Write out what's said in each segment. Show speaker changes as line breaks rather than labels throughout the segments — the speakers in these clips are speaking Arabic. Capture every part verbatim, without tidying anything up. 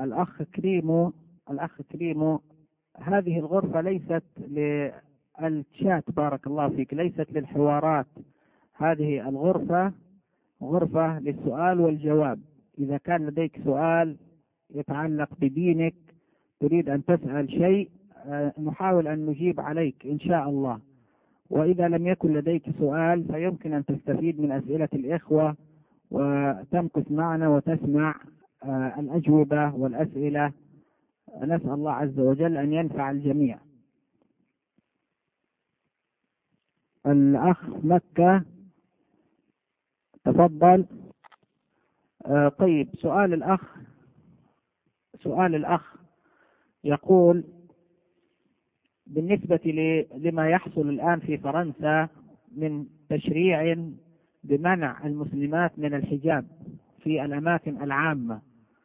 الأخ كريمو الأخ كريمو هذه الغرفة ليست للشات، بارك الله فيك، ليست للحوارات. هذه الغرفة غرفة للسؤال والجواب. إذا كان لديك سؤال يتعلق بدينك، تريد أن تسأل شيء، نحاول أن نجيب عليك إن شاء الله. وإذا لم يكن لديك سؤال فيمكن أن تستفيد من أسئلة الإخوة وتمكث معنا وتسمع الأجوبة والأسئلة. نسأل الله عز وجل أن ينفع الجميع. الأخ مكة تفضل. آه طيب، سؤال الأخ سؤال الأخ يقول: بالنسبة لما يحصل الآن في فرنسا من تشريع بمنع المسلمات من الحجاب في الأماكن العامة،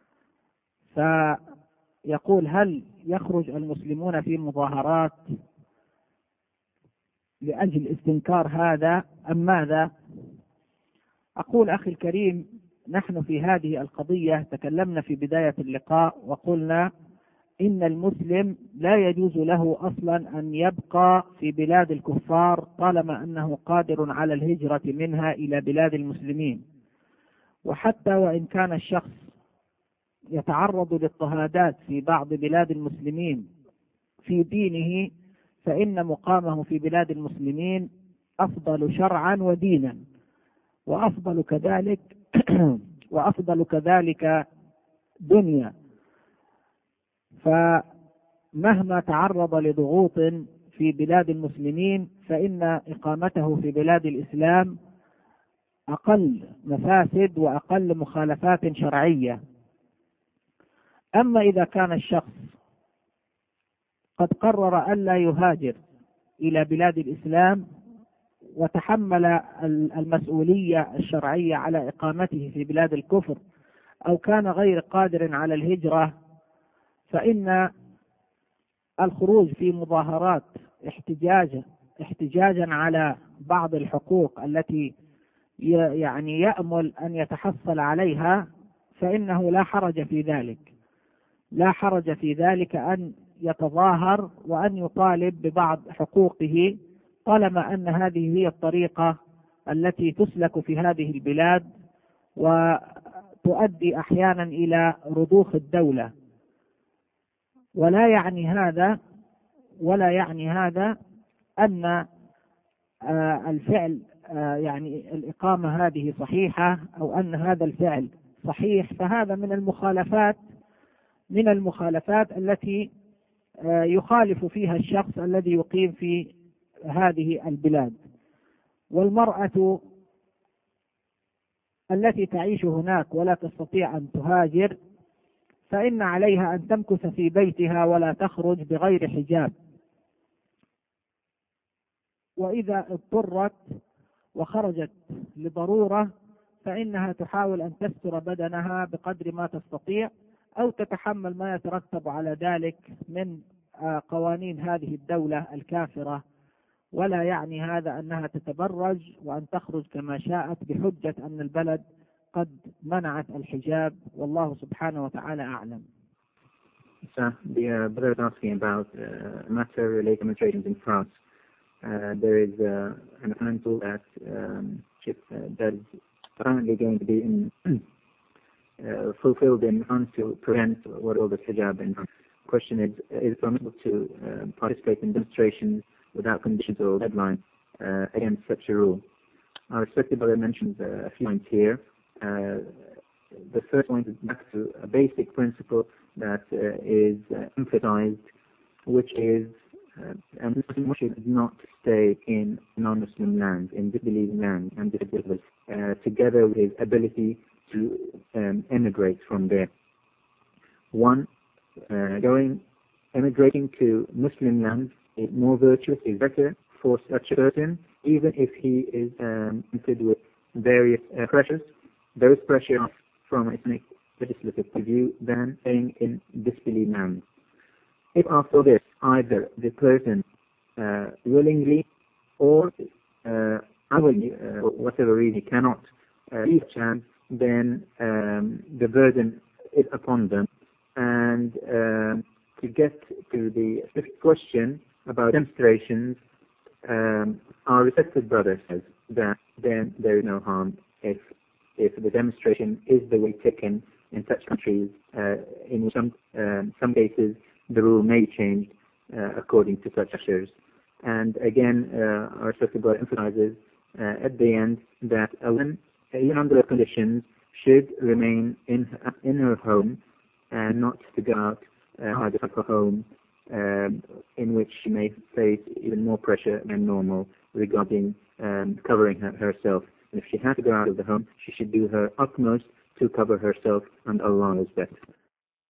فيقول: هل يخرج المسلمون في مظاهرات لأجل استنكار هذا أم ماذا؟ أقول أخي الكريم، نحن في هذه القضية تكلمنا في بداية اللقاء وقلنا إن المسلم لا يجوز له أصلا أن يبقى في بلاد الكفار طالما أنه قادر على الهجرة منها إلى بلاد المسلمين. وحتى وإن كان الشخص يتعرض لاضطهادات في بعض بلاد المسلمين في دينه، فإن مقامه في بلاد المسلمين أفضل شرعا ودينا، وأفضل كذلك وأفضل كذلك دنيا. فمهما تعرض لضغوط في بلاد المسلمين فإن إقامته في بلاد الإسلام أقل مفاسد وأقل مخالفات شرعية. أما إذا كان الشخص قد قرر ألا يهاجر إلى بلاد الإسلام وتحمل المسؤولية الشرعية على إقامته في بلاد الكفر، أو كان غير قادر على الهجرة، فإن الخروج في مظاهرات احتجاجا احتجاجا على بعض الحقوق التي يعني يأمل أن يتحصل عليها، فإنه لا حرج في ذلك لا حرج في ذلك أن يتظاهر وأن يطالب ببعض حقوقه، طالما أن هذه هي الطريقة التي تسلك في هذه البلاد وتؤدي أحيانا إلى رضوخ الدولة. ولا يعني هذا ولا يعني هذا أن الفعل يعني الإقامة هذه صحيحة أو أن هذا الفعل صحيح، فهذا من المخالفات من المخالفات التي يخالف فيها الشخص الذي يقيم في هذه البلاد. والمرأة التي تعيش هناك ولا تستطيع أن تهاجر، فإن عليها أن تمكث في بيتها ولا تخرج بغير حجاب. وإذا اضطرت وخرجت لضرورة فإنها تحاول أن تستر بدنها بقدر ما تستطيع، أو تتحمل ما يترتب على ذلك من قوانين هذه الدولة الكافرة. ولا يعني هذا أنها تتبرج وأن تخرج كما شاءت بحجة أن البلد قد منعت الحجاب، والله سبحانه وتعالى أعلم.
So the uh, brother is asking about uh, matter-related demonstrations in France. Uh, there is uh, an example that um, uh, that is apparently going to be in, uh, fulfilled in France to prevent what all this hijab. And the question is, is it permissible to uh, participate in demonstrations without conditions or deadlines uh, against such a rule? Our respected brother mentions uh, a few points here. Uh, the first point is back to a basic principle that uh, is uh, emphasized, which is uh, and Muslim should not stay in non-Muslim lands, in disbelieving lands, and disbelievers, uh, together with his ability to um, emigrate from there. One, uh, going, emigrating to Muslim lands is more virtuous, is better for such a person, even if he is um, tempted with various uh, pressures. There is pressure from an Islamic legislative view than staying in disbelieving lands. If after this, either the person uh, willingly or uh, unwillingly, uh, whatever reason, cannot uh, leave chance, then um, the burden is upon them And uh, to get to the specific question about demonstrations, um, our respected brother says that then there is no harm if if the demonstration is the way taken in such countries. Uh, in some um, some cases, the rule may be changed uh, according to such measures. And again, uh, our respected brother emphasizes uh, at the end that a woman, even under the conditions, should remain in in her home and not to go out uh, either from her home, um, in which she may face even more pressure than normal regarding um, covering her, herself. And if she has to go out of the home, she should do her utmost to cover herself, and Allah is best.